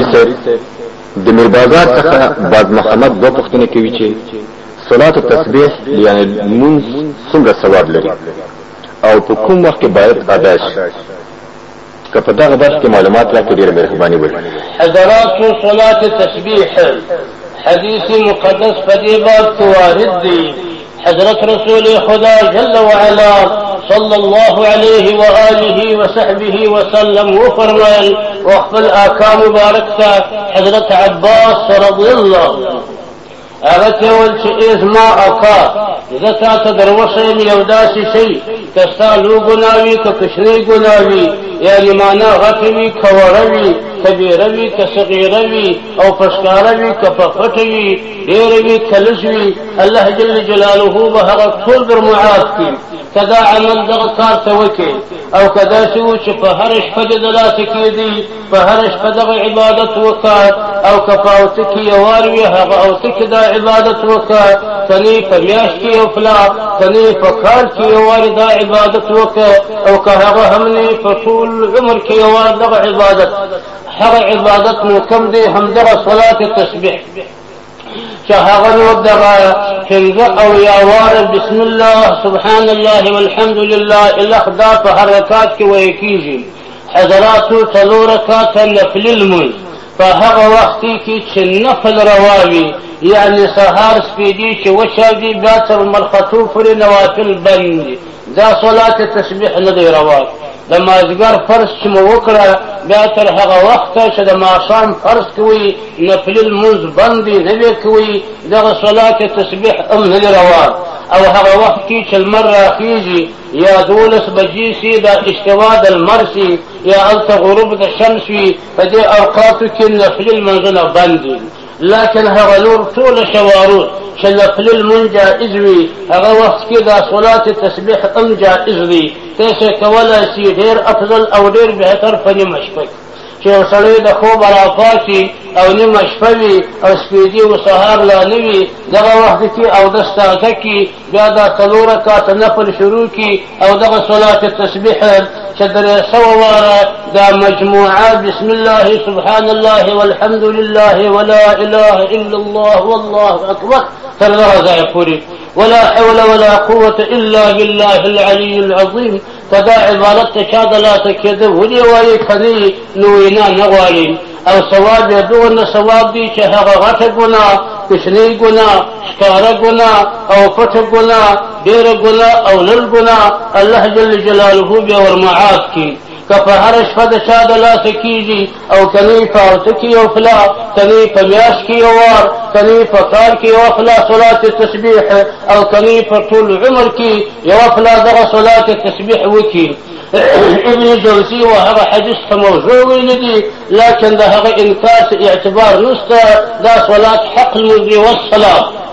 صاحب د میر بازار څخه باز محمد دو پوښتنه کوي چې صلات التسبیح یعنی مونږ څومره ثواب لري او په کوم وخت کې باید ادا شي؟ که په دغه برخه کې معلومات راکړئ ډېره مهرباني وکړئ. حضرات صلات التسبیح حدیث مقدس په دې باب کې وارد دی. حضرت رسول خدا جل وعلا صلى الله عليه وآله وصحبه وسلم وفرمائل وخفل آكام مباركتا حضرت عباس رضي الله اغته ول چې ازما اکا زتا ته دروښیم یو داسې شی کستا لو ګناوي که کشنی ګناوي یعنی معنا غټوي کوړوي کبیروي که صغیروي او پښکاروي که پخټوي ډیروي کلشوي الله جل جلاله به هغه ټول در معاف کړي. کدا عمل دغه کار ته وکړي او کدا شو چې په هر شپه د دلاسه کېدی په هر شپه دغه عبادت وکړ او کفاوت کې یوار وي هغه او ته دا عبادت وکړ کني په میاشت کې یو فلا کني په کال کې یوار دا عبادت وکړ او که هغه هم نه په ټول عمر کې یوار دغه عبادت هغه عبادت نو کم دی هم دغه صلات التسبیح چې هغه نو دغه پنځه او یاوار بسم الله سبحان الله والحمد لله الا خدا په حرکات کې وایي کیږي. حضراتو څلور رکعات نفل المنز په هغه وخت کې چې نفل رواوي یعنی سهار سپیدي چې وشاوي بیا تر مرخصو پورې نوافل بند دا صلات تسبیح نه دی روا. د مازګر فرض چې مو وکړه بیا تر هغه وخته چې د ماښام فرض کوي نفل المنز بند نه وي کوي دغه صلات تسبیح هم نه دی روا. او هغه وخت کې چې لمر راخیږي یا 12 بجې سي دا استوا د لمر سي یا هلته غروب د شمس وي په دې اوقاتو کې نفل المنزونه بند دي. لكن هغه نور ټول شوارود چې نفل المنز جائز وي هغه وخت کې دا صلات تسبیح هم جائز دي. تاسو کولای شئ ډېر افضل او ډېر بهتر په نیمه شپه چې یو سړی د خوب راپاڅي او نیمه شپه وي او سپیدي و سهار لا نه وي دغه وخت کې اودس تازه کړي بیا دا څلور رکعاته نفل شروع کړي او دغه صلات تسبیح چې درې سوه واره دا مجموعه بسم الله سبحان الله والحمد لله ولا اله الا الله والله اکبر تر دغه ځایه پورې ولا حول ولا قوة إلا بالله العلي العظيم کدا عبادت ته چا د لاسه کېده ولې وایي کني نو وینا نه غواړي او ثواب یې دونه ثواب دی چې هغه غټه ګناه کوچنی ګناه ښکاره ګناه او پټه ګناه ډېره ګناه او لږ ګناه الله جل جلاله بیا ورمعاف کړي. که په هر شپه د چا د لاسه کېږي او کنی په اوته کې یو فلا کنی په میاشت کې یو وار کنی په کال کې یو فلا صلات تسبیح او کنی په ټول عمر کې یو فلا دغه صلات تسبیح وکړي. ابن جوزي وهغه حديث موضوع ویلي لكن ده هغه انکار اعتبار نشته دا صلات حق المنزل والصلاه